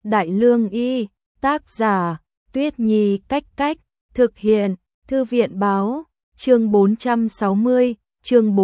Đại Lương Y, tác giả, Tuyết Nhi Cách Cách, thực hiện, Thư viện Báo, chương 460, chương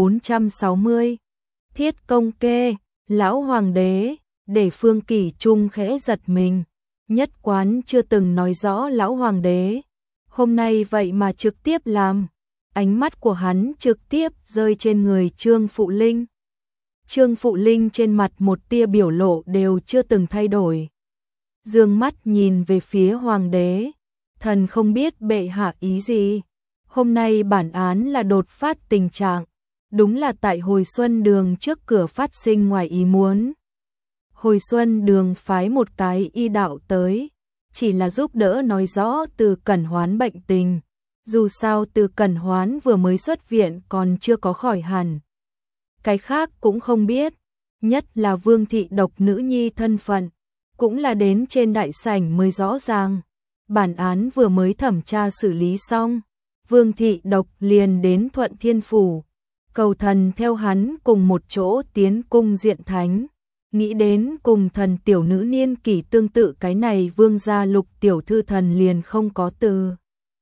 460. Thiết Công Kê, Lão Hoàng đế, để Phương Kỷ Trung khẽ giật mình. Nhất Quán chưa từng nói rõ Lão Hoàng đế, hôm nay vậy mà trực tiếp làm. Ánh mắt của hắn trực tiếp rơi trên người Trương Phụ Linh. Trương Phụ Linh trên mặt một tia biểu lộ đều chưa từng thay đổi. Dương mắt nhìn về phía Hoàng đế, thần không biết bệ hạ ý gì. Hôm nay bản án là đột phát tình trạng, đúng là tại Hồi Xuân Đường trước cửa phát sinh ngoài ý muốn. Hồi Xuân Đường phái một cái y đạo tới, chỉ là giúp đỡ nói rõ Từ Cẩn Hoán bệnh tình. Dù sao Từ Cẩn Hoán vừa mới xuất viện còn chưa có khỏi hẳn. Cái khác cũng không biết, nhất là Vương Thị Độc nữ nhi thân phận, cũng là đến trên đại sảnh mới rõ ràng. Bản án vừa mới thẩm tra xử lý xong, Vương Thị Độc liền đến Thuận Thiên Phủ, cầu thần theo hắn cùng một chỗ tiến cung diện thánh. Nghĩ đến cùng thần tiểu nữ niên kỷ tương tự cái này Vương gia Lục tiểu thư thần liền không có từ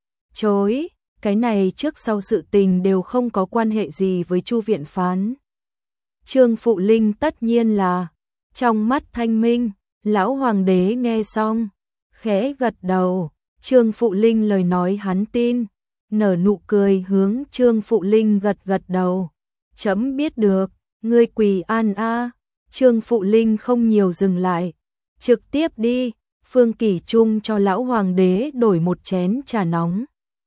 chối, cái này trước sau sự tình đều không có quan hệ gì với Chu viện phán. Trương Phụ Linh tất nhiên là trong mắt thanh minh. Lão Hoàng đế nghe xong, khẽ gật đầu. Trương Phụ Linh lời nói hắn tin, nở nụ cười hướng Trương Phụ Linh gật gật đầu. Chấm biết được, ngươi quỳ an a. Trương Phụ Linh không nhiều dừng lại, trực tiếp đi. Phương Kỷ Trung cho Lão Hoàng đế đổi một chén trà nóng.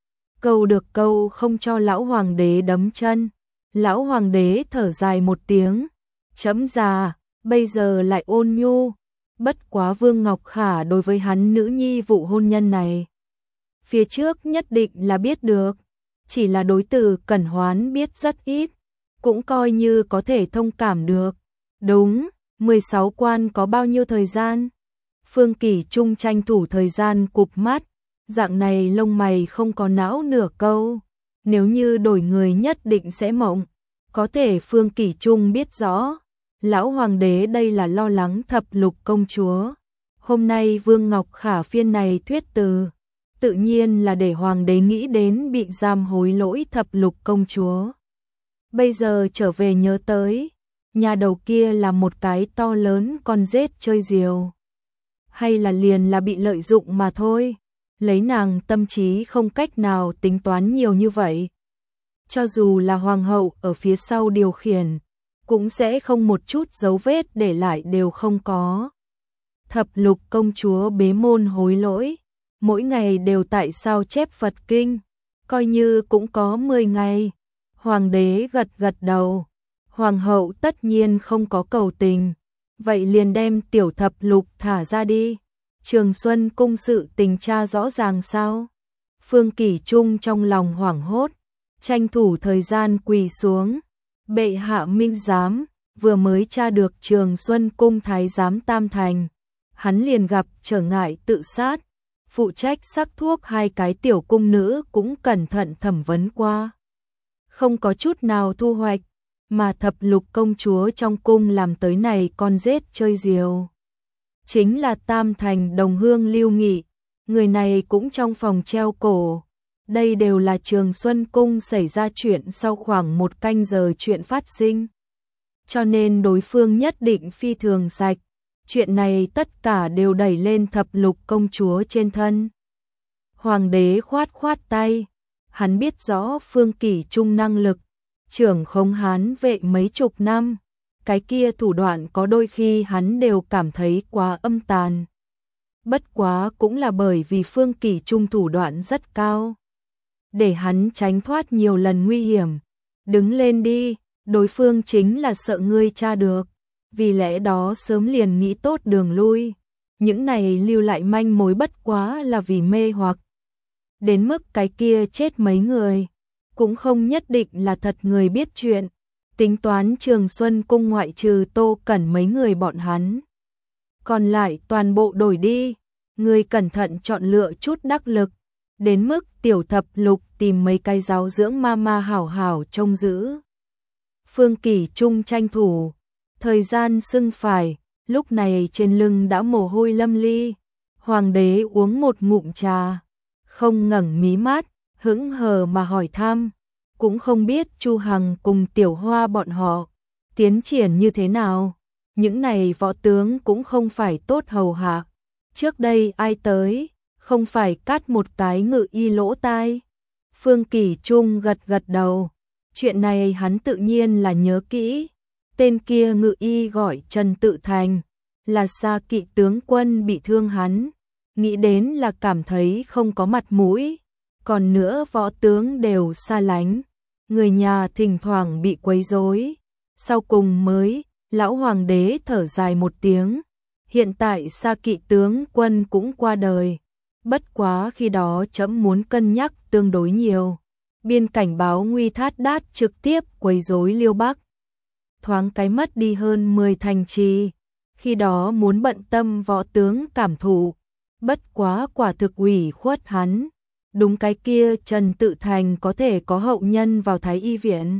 Câu được câu không cho Lão Hoàng đế đấm chân. Lão Hoàng đế thở dài một tiếng, chấm già, bây giờ lại ôn nhu. Bất quá Vương Ngọc Khả đối với hắn nữ nhi vụ hôn nhân này, phía trước nhất định là biết được, chỉ là đối Từ Cẩn Hoán biết rất ít, cũng coi như có thể thông cảm được. Đúng, 16 quan có bao nhiêu thời gian? Phương Kỷ Trung tranh thủ thời gian cụp mắt, dạng này lông mày không có não nửa câu, nếu như đổi người nhất định sẽ mộng. Có thể Phương Kỷ Trung biết rõ, Lão Hoàng đế đây là lo lắng Thập Lục công chúa. Hôm nay Vương Ngọc Khả phiên này thuyết từ, tự nhiên là để Hoàng đế nghĩ đến bị giam hối lỗi Thập Lục công chúa. Bây giờ trở về nhớ tới, nhà đầu kia là một cái to lớn con rết chơi diều. Hay là liền là bị lợi dụng mà thôi, lấy nàng tâm trí không cách nào tính toán nhiều như vậy. Cho dù là hoàng hậu ở phía sau điều khiển, cũng sẽ không một chút dấu vết để lại đều không có. Thập Lục công chúa bế môn hối lỗi, mỗi ngày đều tại sao chép Phật kinh, coi như cũng có 10 ngày. Hoàng đế gật gật đầu, hoàng hậu tất nhiên không có cầu tình, vậy liền đem tiểu Thập Lục thả ra đi. Trường Xuân cung sự tình tra rõ ràng sao? Phương Kỷ Trung trong lòng hoảng hốt, tranh thủ thời gian quỳ xuống. Bệ hạ minh giám, vừa mới tra được Trường Xuân cung thái giám Tam Thành, hắn liền gặp trở ngại tự sát. Phụ trách sắc thuốc hai cái tiểu cung nữ cũng cẩn thận thẩm vấn qua, không có chút nào thu hoạch, mà Thập Lục công chúa trong cung làm tới này con rết chơi diều chính là Tam Thành đồng hương Lưu Nghị, người này cũng trong phòng treo cổ. Đây đều là Trường Xuân cung xảy ra chuyện sau khoảng 1 canh giờ chuyện phát sinh, cho nên đối phương nhất định phi thường sạch. Chuyện này tất cả đều đẩy lên Thập Lục công chúa trên thân. Hoàng đế khoát khoát tay, hắn biết rõ Phương Kỷ Trung năng lực, trưởng khống Hán vệ mấy chục năm, cái kia thủ đoạn có đôi khi hắn đều cảm thấy quá âm tàn. Bất quá cũng là bởi vì Phương Kỷ Trung thủ đoạn rất cao, để hắn tránh thoát nhiều lần nguy hiểm. Đứng lên đi, đối phương chính là sợ ngươi tra được, vì lẽ đó sớm liền nghĩ tốt đường lui. Những này lưu lại manh mối bất quá là vì mê hoặc. Đến mức cái kia chết mấy người, cũng không nhất định là thật người biết chuyện. Tính toán Trường Xuân cung ngoại trừ Tô Cẩn mấy người bọn hắn, còn lại toàn bộ đổi đi. Ngươi cẩn thận chọn lựa chút đắc lực, đến mức tiểu Thập Lục tìm mấy cái giáo dưỡng ma hảo hảo trông giữ. Phương Kỷ Trung tranh thủ thời gian xưng phải, lúc này trên lưng đã mồ hôi lâm ly. Hoàng đế uống một ngụm trà, không ngẩng mí mắt, hững hờ mà hỏi thăm, cũng không biết Chu Hằng cùng Tiểu Hoa bọn họ tiến triển như thế nào. Những này võ tướng cũng không phải tốt hầu hạ. Trước đây ai tới, không phải cắt một cái ngự y lỗ tai. Phương Kỳ Trung gật gật đầu. Chuyện này hắn tự nhiên là nhớ kỹ. Tên kia ngự y gọi Trần Tự Thành, là Sa Kỵ tướng quân bị thương hắn. Nghĩ đến là cảm thấy không có mặt mũi. Còn nữa võ tướng đều xa lánh. Người nhà thỉnh thoảng bị quấy rối. Sau cùng mới, lão hoàng đế thở dài một tiếng. Hiện tại Sa Kỵ tướng quân cũng qua đời. Bất quá khi đó trẫm muốn cân nhắc tương đối nhiều. Biên cảnh báo nguy thát đát trực tiếp quấy rối Liêu Bắc. Thoáng cái mất đi hơn 10 thành trì. Khi đó muốn bận tâm võ tướng cảm thụ. Bất quá quả thực ủy khuất hắn. Đúng cái kia Trần Tự Thành có thể có hậu nhân vào Thái Y viện.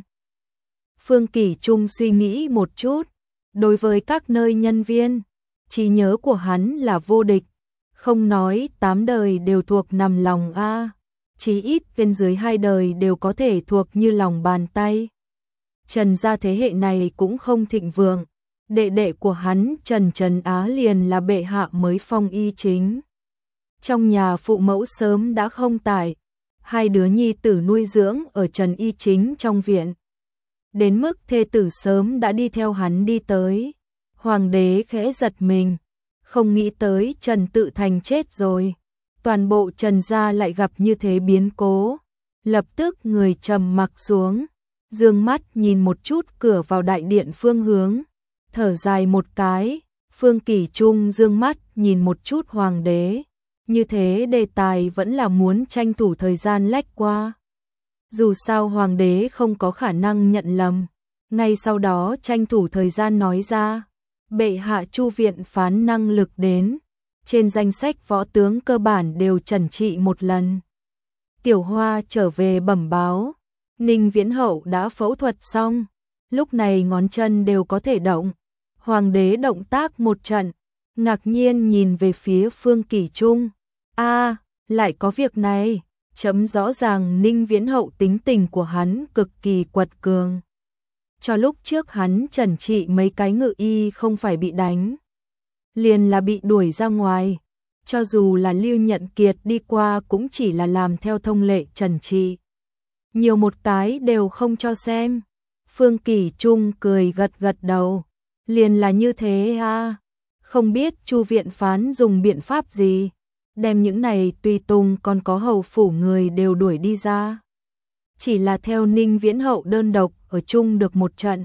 Phương Kỳ Trung suy nghĩ một chút. Đối với các nơi nhân viên, trí nhớ của hắn là vô địch. Không nói 8 đời đều thuộc nằm lòng a, chí ít bên dưới 2 đời đều có thể thuộc như lòng bàn tay. Trần gia thế hệ này cũng không thịnh vượng. Đệ đệ của hắn Trần Trần Á liền là bệ hạ mới phong y chính. Trong nhà phụ mẫu sớm đã không tại, 2 đứa nhi tử nuôi dưỡng ở Trần Y Chính trong viện. Đến mức thê tử sớm đã đi theo hắn đi tới. Hoàng đế khẽ giật mình, không nghĩ tới Trần Tự Thành chết rồi. Toàn bộ Trần gia lại gặp như thế biến cố. Lập tức người trầm mặc xuống, dương mắt nhìn một chút cửa vào đại điện phương hướng, thở dài một cái. Phương Kỳ Trung dương mắt nhìn một chút hoàng đế. Như thế đề tài vẫn là muốn tranh thủ thời gian lách qua. Dù sao hoàng đế không có khả năng nhận lầm. Ngay sau đó tranh thủ thời gian nói ra. Bệ hạ Chu viện phán năng lực đến. Trên danh sách võ tướng cơ bản đều trần trị một lần. Tiểu Hoa trở về bẩm báo. Ninh Viễn Hậu đã phẫu thuật xong. Lúc này ngón chân đều có thể động. Hoàng đế động tác một trận. Ngạc nhiên nhìn về phía Phương Kỳ Trung. A, lại có việc này. Chấm rõ ràng Ninh Viễn Hậu tính tình của hắn cực kỳ quật cường. Cho lúc trước hắn trần trị mấy cái ngự y không phải bị đánh, liền là bị đuổi ra ngoài. Cho dù là Lưu Nhận Kiệt đi qua cũng chỉ là làm theo thông lệ trần trị. Nhiều một cái đều không cho xem. Phương Kỳ Trung cười gật gật đầu. Liền là như thế a. Không biết Chu viện phán dùng biện pháp gì, đem những này tùy tùng còn có hầu phủ người đều đuổi đi ra. Chỉ là theo Ninh Viễn Hậu đơn độc ở chung được một trận,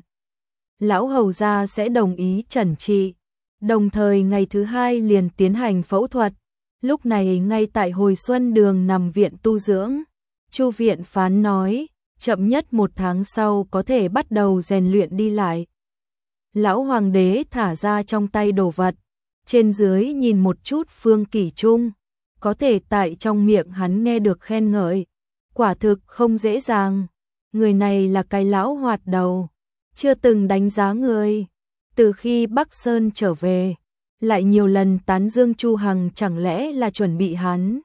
lão hầu gia sẽ đồng ý trần trị. Đồng thời ngày thứ 2 liền tiến hành phẫu thuật. Lúc này ngay tại Hồi Xuân Đường nằm viện tu dưỡng. Chu viện phán nói, chậm nhất 1 tháng sau có thể bắt đầu rèn luyện đi lại. Lão hoàng đế thả ra trong tay đồ vật, trên dưới nhìn một chút Phương Kỳ Trung, có thể tại trong miệng hắn nghe được khen ngợi. Quả thực không dễ dàng. Người này là cái lão hoạt đầu, chưa từng đánh giá người. Từ khi Bắc Sơn trở về, lại nhiều lần tán dương Chu Hằng, chẳng lẽ là chuẩn bị hắn.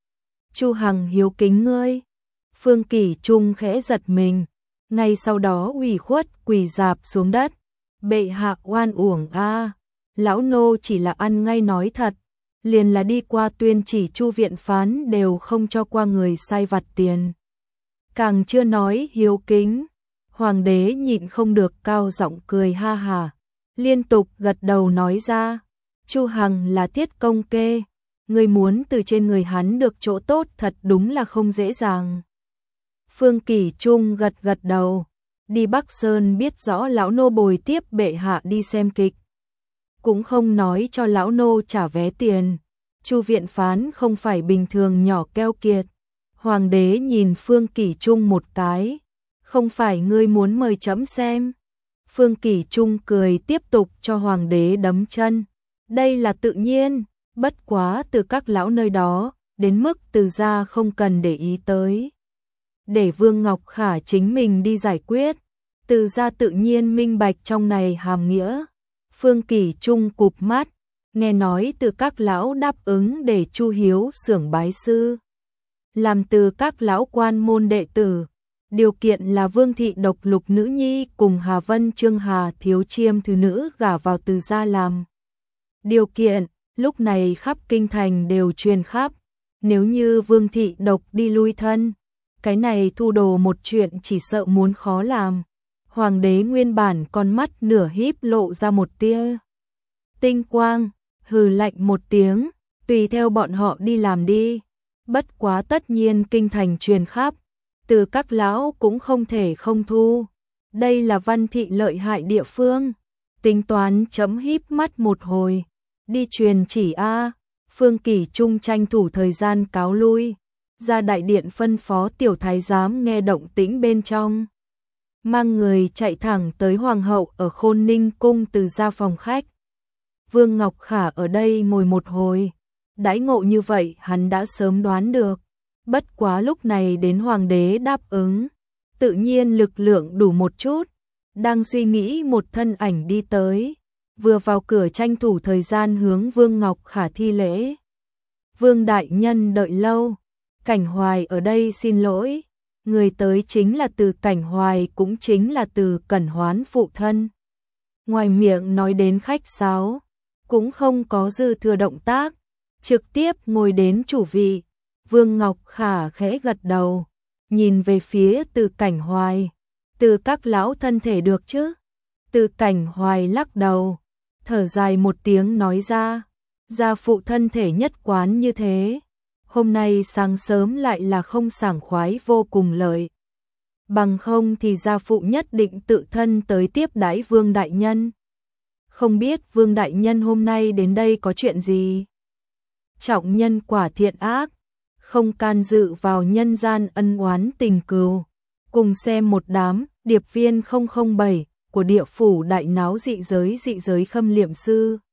Chu Hằng hiếu kính ngươi. Phương Kỳ Trung khẽ giật mình, ngay sau đó ủy khuất quỳ rạp xuống đất. Bệ hạ oan uổng a, lão nô chỉ là ăn ngay nói thật, liền là đi qua tuyên chỉ Chu viện phán đều không cho qua người sai vặt tiền. Càng chưa nói hiếu kính. Hoàng đế nhịn không được cao giọng cười ha hà, liên tục gật đầu nói ra, Chu Hằng là thiết công kê, người muốn từ trên người hắn được chỗ tốt thật đúng là không dễ dàng. Phương Kỳ Trung gật gật đầu, đi Bắc Sơn biết rõ lão nô bồi tiếp bệ hạ đi xem kịch, cũng không nói cho lão nô trả vé tiền. Chu viện phán không phải bình thường nhỏ keo kiệt. Hoàng đế nhìn Phương Kỳ Trung một cái, không phải ngươi muốn mời chấm xem. Phương Kỳ Trung cười tiếp tục cho hoàng đế đấm chân. Đây là tự nhiên, bất quá từ các lão nơi đó, đến mức từ gia không cần để ý tới. Để Vương Ngọc Khả chính mình đi giải quyết, từ gia tự nhiên minh bạch trong này hàm nghĩa. Phương Kỳ Trung cụp mắt, nghe nói Từ Các lão đáp ứng để Chu Hiếu xưởng bái sư, làm Từ Các lão quan môn đệ tử. Điều kiện là Vương thị độc lục nữ nhi cùng Hà Vân Trương Hà thiếu chiêm thứ nữ gả vào Từ gia làm. Điều kiện, lúc này khắp kinh thành đều truyền khắp, nếu như Vương thị độc đi lui thân, cái này thu đồ một chuyện chỉ sợ muốn khó làm. Hoàng đế nguyên bản con mắt nửa híp lộ ra một tia tinh quang, hừ lạnh một tiếng, tùy theo bọn họ đi làm đi. Bất quá tất nhiên kinh thành truyền khắp, Từ Các lão cũng không thể không thu. Đây là Văn thị lợi hại địa phương. Tính toán chấm híp mắt một hồi, đi truyền chỉ a. Phương Kỳ Trung tranh thủ thời gian cáo lui, ra đại điện phân phó tiểu thái giám nghe động tĩnh bên trong, mang người chạy thẳng tới hoàng hậu ở Khôn Ninh cung Từ gia phòng khách. Vương Ngọc Khả ở đây ngồi một hồi, đãi ngộ như vậy hắn đã sớm đoán được, bất quá lúc này đến hoàng đế đáp ứng, tự nhiên lực lượng đủ một chút, đang suy nghĩ một thân ảnh đi tới, vừa vào cửa tranh thủ thời gian hướng Vương Ngọc Khả thi lễ. Vương đại nhân đợi lâu, Cảnh Hoài ở đây xin lỗi. Người tới chính là Từ Cảnh Hoài, cũng chính là Từ Cẩn Hoán phụ thân. Ngoài miệng nói đến khách sáo, cũng không có dư thừa động tác, trực tiếp ngồi đến chủ vị. Vương Ngọc Khả khẽ gật đầu, nhìn về phía Từ Cảnh Hoài. Từ Các lão thân thể được chứ? Từ Cảnh Hoài lắc đầu, thở dài một tiếng nói ra, gia phụ thân thể nhất quán như thế. Hôm nay sáng sớm lại là không sảng khoái vô cùng lợi. Bằng không thì gia phụ nhất định tự thân tới tiếp đãi Vương đại nhân. Không biết Vương đại nhân hôm nay đến đây có chuyện gì? Trọng nhân quả thiện ác, không can dự vào nhân gian ân oán tình cừu. Cùng xem một đám điệp viên 007 của địa phủ đại náo dị giới khâm liệm sư.